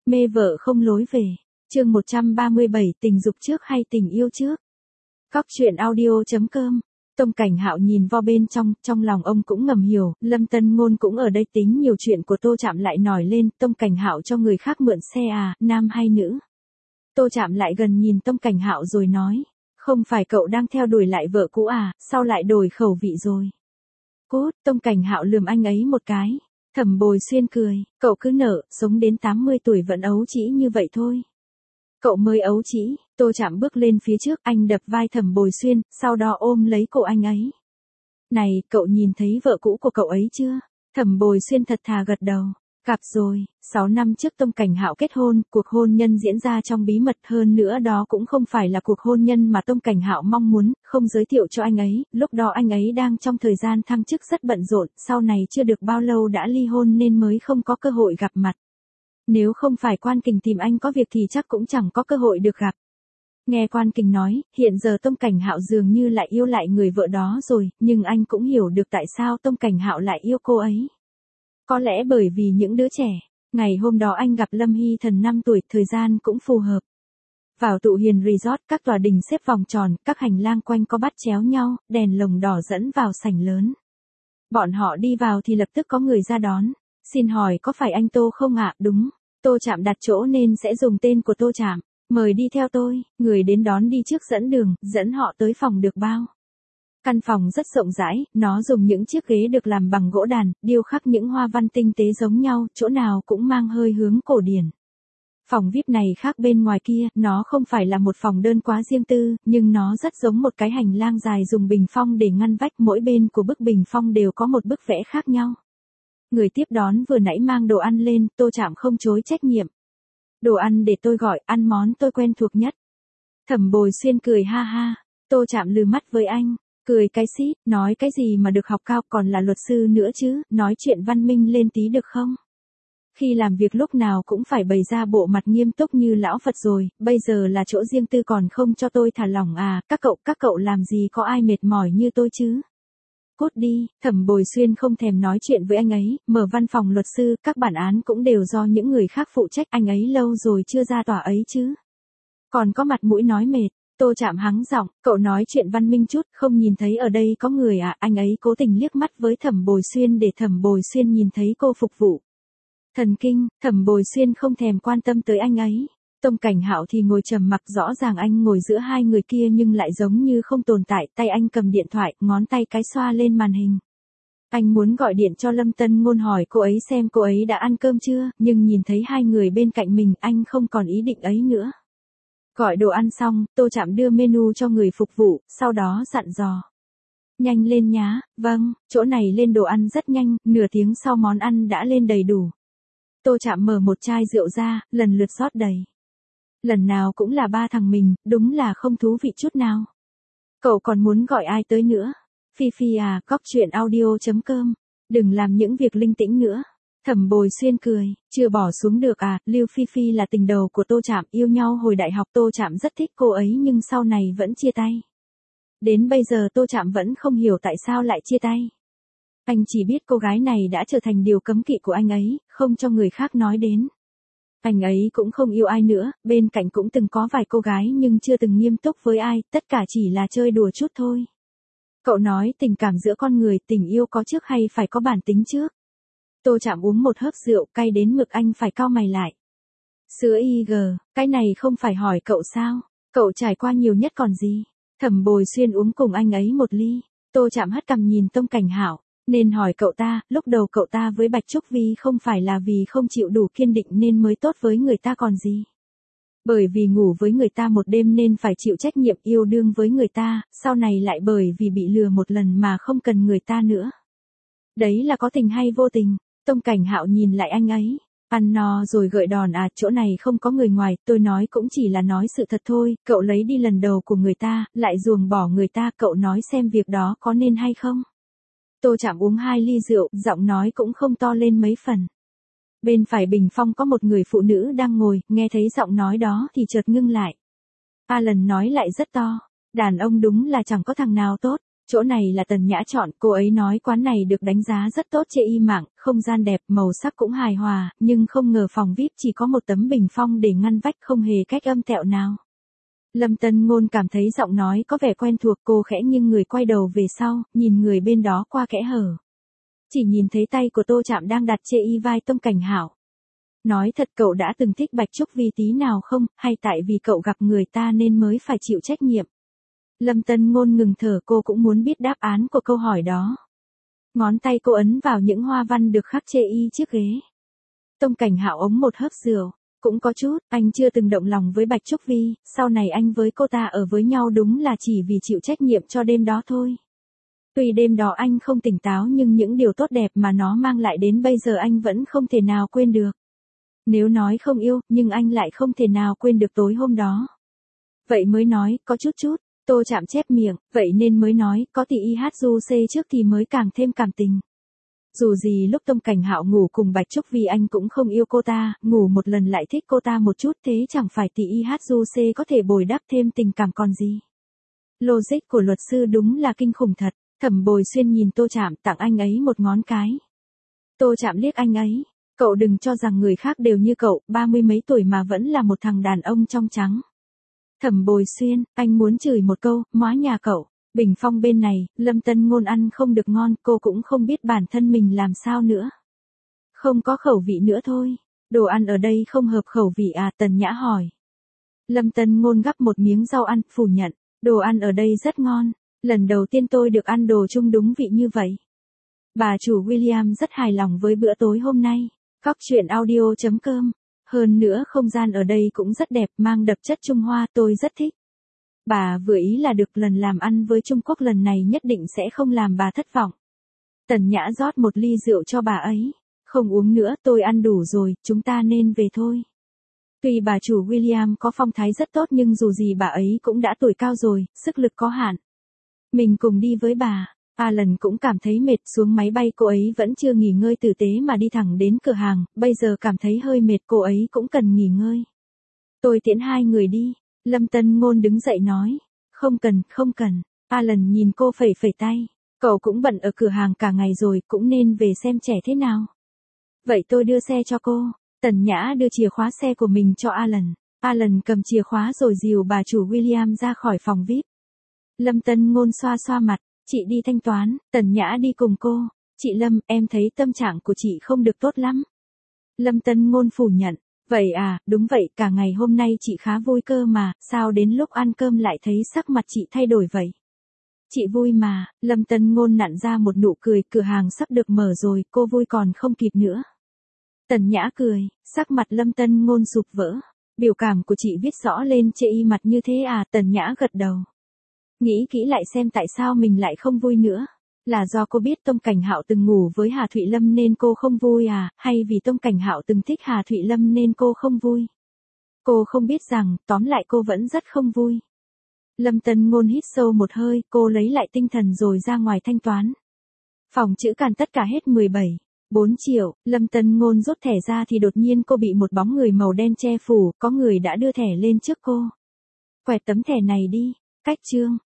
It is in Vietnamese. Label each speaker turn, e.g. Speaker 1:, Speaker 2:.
Speaker 1: Mê vợ không lối về. Chương 137, tình dục trước hay tình yêu trước? Góc truyện audio.com. Tông Cảnh Hạo nhìn vào bên trong lòng ông cũng ngầm hiểu, Lâm Tân Ngôn cũng ở đây tính nhiều chuyện của Tô Trạm lại nổi lên, Tông Cảnh Hạo cho người khác mượn xe à, nam hay nữ? Tô Trạm lại gần nhìn Tông Cảnh Hạo rồi nói, không phải cậu đang theo đuổi lại vợ cũ à, sao lại đổi khẩu vị rồi? Cút, Tông Cảnh Hạo lườm anh ấy một cái. Thẩm Bồi Xuyên cười, cậu cứ nở, sống đến 80 tuổi vẫn ấu trĩ như vậy thôi. Cậu mới ấu trĩ. Tô Trạm bước lên phía trước, anh đập vai Thẩm Bồi Xuyên, sau đó ôm lấy cổ anh ấy. Này, cậu nhìn thấy vợ cũ của cậu ấy chưa? Thẩm Bồi Xuyên thật thà gật đầu. Gặp rồi, 6 năm trước Tông Cảnh Hạo kết hôn, cuộc hôn nhân diễn ra trong bí mật, hơn nữa đó cũng không phải là cuộc hôn nhân mà Tông Cảnh Hạo mong muốn, không giới thiệu cho anh ấy, lúc đó anh ấy đang trong thời gian thăng chức rất bận rộn, sau này chưa được bao lâu đã ly hôn nên mới không có cơ hội gặp mặt. Nếu không phải Quan Kình tìm anh có việc thì chắc cũng chẳng có cơ hội được gặp. Nghe Quan Kình nói, hiện giờ Tông Cảnh Hạo dường như lại yêu lại người vợ đó rồi, nhưng anh cũng hiểu được tại sao Tông Cảnh Hạo lại yêu cô ấy. Có lẽ bởi vì những đứa trẻ. Ngày hôm đó anh gặp Lâm Hy Thần 5 tuổi, thời gian cũng phù hợp. Vào Tụ Hiền Resort, các tòa đình xếp vòng tròn, các hành lang quanh có bắt chéo nhau, đèn lồng đỏ dẫn vào sảnh lớn. Bọn họ đi vào thì lập tức có người ra đón. Xin hỏi có phải anh Tô không ạ? Đúng. Tô Trạm đặt chỗ nên sẽ dùng tên của Tô Trạm. Mời đi theo tôi. Người đến đón đi trước dẫn đường, dẫn họ tới phòng được bao. Căn phòng rất rộng rãi, nó dùng những chiếc ghế được làm bằng gỗ đàn, điêu khắc những hoa văn tinh tế giống nhau, chỗ nào cũng mang hơi hướng cổ điển. Phòng VIP này khác bên ngoài kia, nó không phải là một phòng đơn quá riêng tư, nhưng nó rất giống một cái hành lang dài dùng bình phong để ngăn vách, mỗi bên của bức bình phong đều có một bức vẽ khác nhau. Người tiếp đón vừa nãy mang đồ ăn lên, Tô Trạm không chối trách nhiệm. Đồ ăn để tôi gọi, ăn món tôi quen thuộc nhất. Thẩm Bồi Xuyên cười ha ha, Tô Trạm lừ mắt với anh. Cười cái xít, nói cái gì mà được học cao còn là luật sư nữa chứ, nói chuyện văn minh lên tí được không? Khi làm việc lúc nào cũng phải bày ra bộ mặt nghiêm túc như lão Phật rồi, bây giờ là chỗ riêng tư còn không cho tôi thả lỏng à, các cậu làm gì có ai mệt mỏi như tôi chứ? Cút đi, Thẩm Bồi Xuyên không thèm nói chuyện với anh ấy, mở văn phòng luật sư, các bản án cũng đều do những người khác phụ trách, anh ấy lâu rồi chưa ra tòa ấy chứ. Còn có mặt mũi nói mệt. Tô Trạm hắng giọng, cậu nói chuyện văn minh chút, không nhìn thấy ở đây có người à, anh ấy cố tình liếc mắt với Thẩm Bồi Xuyên để Thẩm Bồi Xuyên nhìn thấy cô phục vụ. Thần kinh, Thẩm Bồi Xuyên không thèm quan tâm tới anh ấy. Tông Cảnh Hạo thì ngồi trầm mặc, rõ ràng anh ngồi giữa hai người kia nhưng lại giống như không tồn tại, tay anh cầm điện thoại, ngón tay cái xoa lên màn hình. Anh muốn gọi điện cho Lâm Tân Ngôn hỏi cô ấy xem cô ấy đã ăn cơm chưa, nhưng nhìn thấy hai người bên cạnh mình, anh không còn ý định ấy nữa. Gọi đồ ăn xong, Tô Trạm đưa menu cho người phục vụ, sau đó dặn dò. Nhanh lên nhá, vâng, chỗ này lên đồ ăn rất nhanh, nửa tiếng sau món ăn đã lên đầy đủ. Tô Trạm mở một chai rượu ra, lần lượt rót đầy. Lần nào cũng là ba thằng mình, đúng là không thú vị chút nào. Cậu còn muốn gọi ai tới nữa? Phi Phi à, góc truyện audio.com. Đừng làm những việc linh tĩnh nữa. Thẩm Bồi Xuyên cười, chưa bỏ xuống được à, Lưu Phi Phi là tình đầu của Tô Trạm, yêu nhau hồi đại học, Tô Trạm rất thích cô ấy nhưng sau này vẫn chia tay. Đến bây giờ Tô Trạm vẫn không hiểu tại sao lại chia tay. Anh chỉ biết cô gái này đã trở thành điều cấm kỵ của anh ấy, không cho người khác nói đến. Anh ấy cũng không yêu ai nữa, bên cạnh cũng từng có vài cô gái nhưng chưa từng nghiêm túc với ai, tất cả chỉ là chơi đùa chút thôi. Cậu nói tình cảm giữa con người, tình yêu có trước hay phải có bản tính trước? Tô Trạm uống một hớp rượu cay đến mực anh phải cau mày lại. Sữa IG, cái này không phải hỏi cậu sao? Cậu trải qua nhiều nhất còn gì? Thẩm Bồi Xuyên uống cùng anh ấy một ly. Tô Trạm hất cằm nhìn Tông Cảnh Hạo. Nên hỏi cậu ta, lúc đầu cậu ta với Bạch Trúc Vi không phải là vì không chịu đủ kiên định nên mới tốt với người ta còn gì. Bởi vì ngủ với người ta một đêm nên phải chịu trách nhiệm yêu đương với người ta, sau này lại bởi vì bị lừa một lần mà không cần người ta nữa. Đấy là có tình hay vô tình? Tông Cảnh Hạo nhìn lại anh ấy. Ăn no rồi gợi đòn à, chỗ này không có người ngoài, tôi nói cũng chỉ là nói sự thật thôi, cậu lấy đi lần đầu của người ta, lại ruồng bỏ người ta, cậu nói xem việc đó có nên hay không? Tô Trạm uống 2 ly rượu, giọng nói cũng không to lên mấy phần. Bên phải bình phong có một người phụ nữ đang ngồi, nghe thấy giọng nói đó thì chợt ngưng lại. Alan nói lại rất to, đàn ông đúng là chẳng có thằng nào tốt. Chỗ này là Tần Nhã chọn, cô ấy nói quán này được đánh giá rất tốt trên y mạng, không gian đẹp, màu sắc cũng hài hòa, nhưng không ngờ phòng VIP chỉ có một tấm bình phong để ngăn vách không hề cách âm tẹo nào. Lâm Tân Ngôn cảm thấy giọng nói có vẻ quen thuộc, cô khẽ nghiêng người quay đầu về sau, nhìn người bên đó qua kẽ hở. Chỉ nhìn thấy tay của Tô Trạm đang đặt trên y vai Tông Cảnh Hạo. Nói thật cậu đã từng thích Bạch Trúc vì tí nào không, hay tại vì cậu gặp người ta nên mới phải chịu trách nhiệm? Lâm Tân Ngôn ngừng thở, cô cũng muốn biết đáp án của câu hỏi đó. Ngón tay cô ấn vào những hoa văn được khắc trên y chiếc ghế. Tông Cảnh Hạo uống một hớp rượu. Cũng có chút, anh chưa từng động lòng với Bạch Trúc Vi, sau này anh với cô ta ở với nhau đúng là chỉ vì chịu trách nhiệm cho đêm đó thôi. Tuy đêm đó anh không tỉnh táo nhưng những điều tốt đẹp mà nó mang lại đến bây giờ anh vẫn không thể nào quên được. Nếu nói không yêu, nhưng anh lại không thể nào quên được tối hôm đó. Vậy mới nói, có chút, Tô Trạm chép miệng, vậy nên mới nói, có thì IHUC trước thì mới càng thêm cảm tình. Dù gì lúc Tông Cảnh Hạo ngủ cùng Bạch Trúc vì anh cũng không yêu cô ta, ngủ một lần lại thích cô ta một chút, thế chẳng phải tỷ IHUC có thể bồi đắp thêm tình cảm còn gì. Logic của luật sư đúng là kinh khủng thật. Thẩm Bồi Xuyên nhìn Tô Trạm, tặng anh ấy một ngón cái. Tô Trạm liếc anh ấy, cậu đừng cho rằng người khác đều như cậu, 30 mấy tuổi mà vẫn là một thằng đàn ông trong trắng. Thẩm Bồi Xuyên, anh muốn chửi một câu, móa nhà cậu. Bình phong bên này, Lâm Tân Ngôn ăn không được ngon, cô cũng không biết bản thân mình làm sao nữa. Không có khẩu vị nữa thôi. Đồ ăn ở đây không hợp khẩu vị à, Tần Nhã hỏi. Lâm Tân Ngôn gắp một miếng rau ăn, phủ nhận. Đồ ăn ở đây rất ngon. Lần đầu tiên tôi được ăn đồ chung đúng vị như vậy. Bà chủ William rất hài lòng với bữa tối hôm nay. Góc truyện audio.com. Hơn nữa không gian ở đây cũng rất đẹp, mang đậm chất Trung Hoa, tôi rất thích. Bà vừa ý là được, lần làm ăn với Trung Quốc lần này nhất định sẽ không làm bà thất vọng. Tần Nhã rót một ly rượu cho bà ấy. Không uống nữa, tôi ăn đủ rồi, chúng ta nên về thôi. Tuy bà chủ William có phong thái rất tốt nhưng dù gì bà ấy cũng đã tuổi cao rồi, sức lực có hạn. Mình cùng đi với bà. Alan cũng cảm thấy mệt, xuống máy bay cô ấy vẫn chưa nghỉ ngơi tử tế mà đi thẳng đến cửa hàng, bây giờ cảm thấy hơi mệt, cô ấy cũng cần nghỉ ngơi. Tôi tiễn hai người đi. Lâm Tân Ngôn đứng dậy nói. Không cần. Alan nhìn cô phẩy phẩy tay. Cậu cũng bận ở cửa hàng cả ngày rồi, cũng nên về xem trẻ thế nào. Vậy tôi đưa xe cho cô. Tần Nhã đưa chìa khóa xe của mình cho Alan. Alan cầm chìa khóa rồi dìu bà chủ William ra khỏi phòng VIP. Lâm Tân Ngôn xoa xoa mặt. Chị đi thanh toán, Tần Nhã đi cùng cô. Chị Lâm, em thấy tâm trạng của chị không được tốt lắm. Lâm Tân Ngôn phủ nhận. Vậy à, đúng vậy, cả ngày hôm nay chị khá vui cơ mà, sao đến lúc ăn cơm lại thấy sắc mặt chị thay đổi vậy? Chị vui mà, Lâm Tân Ngôn nặn ra một nụ cười, cửa hàng sắp được mở rồi, cô vui còn không kịp nữa. Tần Nhã cười, sắc mặt Lâm Tân Ngôn sụp vỡ. Biểu cảm của chị viết rõ lên trên y mặt như thế à, Tần Nhã gật đầu. Nghĩ kỹ lại xem tại sao mình lại không vui nữa. Là do cô biết Tông Cảnh Hạo từng ngủ với Hà Thụy Lâm nên cô không vui à, hay vì Tông Cảnh Hạo từng thích Hà Thụy Lâm nên cô không vui? Cô không biết rằng, tóm lại cô vẫn rất không vui. Lâm Tân Ngôn hít sâu một hơi, cô lấy lại tinh thần rồi ra ngoài thanh toán. Phòng chữ Càn tất cả hết 4 triệu, Lâm Tân Ngôn rút thẻ ra thì đột nhiên cô bị một bóng người màu đen che phủ, có người đã đưa thẻ lên trước cô. Quẹt tấm thẻ này đi, cách chương.